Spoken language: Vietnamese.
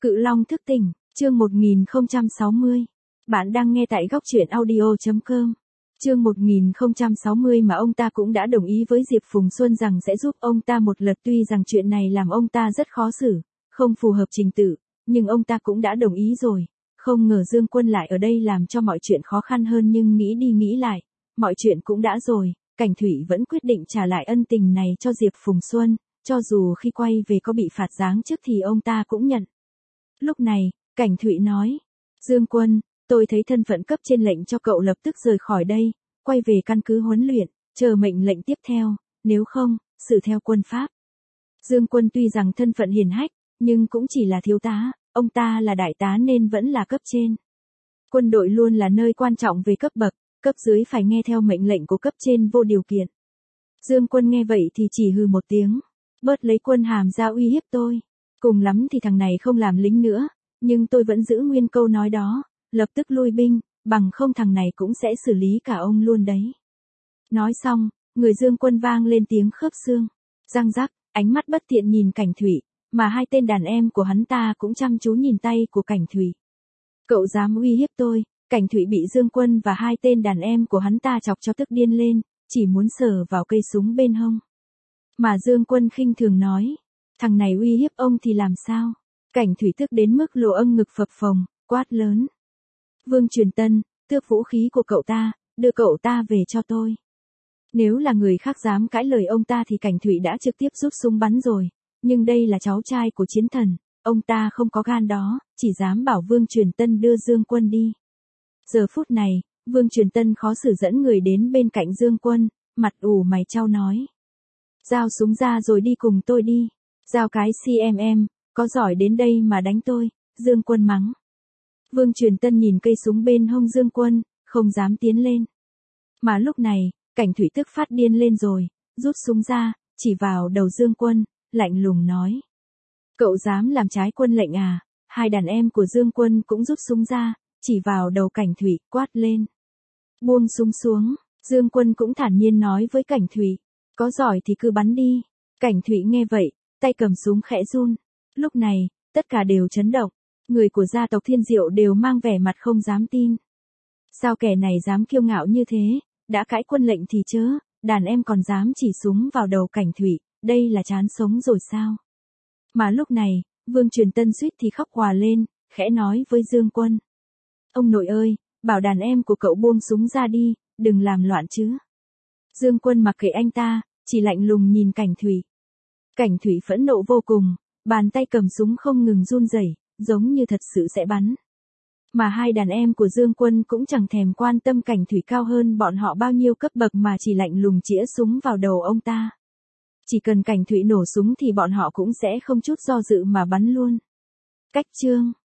Cự Long thức tỉnh, chương 1060. Bạn đang nghe tại góc truyện audio.com. Chương 1060 mà ông ta cũng đã đồng ý với Diệp Phùng Xuân rằng sẽ giúp ông ta một lượt, tuy rằng chuyện này làm ông ta rất khó xử, không phù hợp trình tự, nhưng ông ta cũng đã đồng ý rồi. Không ngờ Dương Quân lại ở đây làm cho mọi chuyện khó khăn hơn, nhưng nghĩ đi nghĩ lại, mọi chuyện cũng đã rồi, Cảnh Thủy vẫn quyết định trả lại ân tình này cho Diệp Phùng Xuân, cho dù khi quay về có bị phạt giáng chức thì ông ta cũng nhận. Lúc này, Cảnh Thụy nói, Dương Quân, tôi thấy thân phận cấp trên lệnh cho cậu lập tức rời khỏi đây, quay về căn cứ huấn luyện, chờ mệnh lệnh tiếp theo, nếu không, xử theo quân pháp. Dương Quân tuy rằng thân phận hiển hách, nhưng cũng chỉ là thiếu tá, ông ta là đại tá nên vẫn là cấp trên. Quân đội luôn là nơi quan trọng về cấp bậc, cấp dưới phải nghe theo mệnh lệnh của cấp trên vô điều kiện. Dương Quân nghe vậy thì chỉ hừ một tiếng, bớt lấy quân hàm ra uy hiếp tôi. Cùng lắm thì thằng này không làm lính nữa, nhưng tôi vẫn giữ nguyên câu nói đó, lập tức lui binh, bằng không thằng này cũng sẽ xử lý cả ông luôn đấy. Nói xong, người Dương Quân vang lên tiếng khớp xương, răng rắc, ánh mắt bất tiện nhìn Cảnh Thủy, mà hai tên đàn em của hắn ta cũng chăm chú nhìn tay của Cảnh Thủy. Cậu dám uy hiếp tôi? Cảnh Thủy bị Dương Quân và hai tên đàn em của hắn ta chọc cho tức điên lên, chỉ muốn sờ vào cây súng bên hông. Mà Dương Quân khinh thường nói, thằng này uy hiếp ông thì làm sao? Cảnh Thủy tức đến mức lỗ âng ngực phập phồng, quát lớn. Vương Truyền Tân, tước vũ khí của cậu ta, đưa cậu ta về cho tôi. Nếu là người khác dám cãi lời ông ta thì Cảnh Thủy đã trực tiếp rút súng bắn rồi, nhưng đây là cháu trai của chiến thần, ông ta không có gan đó, chỉ dám bảo Vương Truyền Tân đưa Dương Quân đi. Giờ phút này, Vương Truyền Tân khó xử dẫn người đến bên cạnh Dương Quân, mặt ủ mày chau nói. Giao súng ra rồi đi cùng tôi đi. Giao cái CMM, có giỏi đến đây mà đánh tôi, Dương Quân mắng. Vương Truyền Tân nhìn cây súng bên hông Dương Quân, không dám tiến lên. Mà lúc này, Cảnh Thủy tức phát điên lên rồi, rút súng ra, chỉ vào đầu Dương Quân, lạnh lùng nói. Cậu dám làm trái quân lệnh à? Hai đàn em của Dương Quân cũng rút súng ra, chỉ vào đầu Cảnh Thủy, quát lên. Buông súng xuống, Dương Quân cũng thản nhiên nói với Cảnh Thủy. Có giỏi thì cứ bắn đi. Cảnh Thủy nghe vậy, tay cầm súng khẽ run. Lúc này, tất cả đều chấn động. Người của gia tộc Thiên Diệu đều mang vẻ mặt không dám tin. Sao kẻ này dám kiêu ngạo như thế, đã cãi quân lệnh thì chớ, đàn em còn dám chỉ súng vào đầu Cảnh Thủy, đây là chán sống rồi sao? Mà lúc này, Vương Truyền Tân suýt thì khóc òa lên, khẽ nói với Dương Quân. Ông nội ơi, bảo đàn em của cậu buông súng ra đi, đừng làm loạn chứ. Dương Quân mặc kệ anh ta, chỉ lạnh lùng nhìn Cảnh Thủy. Cảnh Thủy phẫn nộ vô cùng, bàn tay cầm súng không ngừng run rẩy, giống như thật sự sẽ bắn. Mà hai đàn em của Dương Quân cũng chẳng thèm quan tâm Cảnh Thủy cao hơn bọn họ bao nhiêu cấp bậc mà chỉ lạnh lùng chĩa súng vào đầu ông ta. Chỉ cần Cảnh Thủy nổ súng thì bọn họ cũng sẽ không chút do dự mà bắn luôn. Cách chương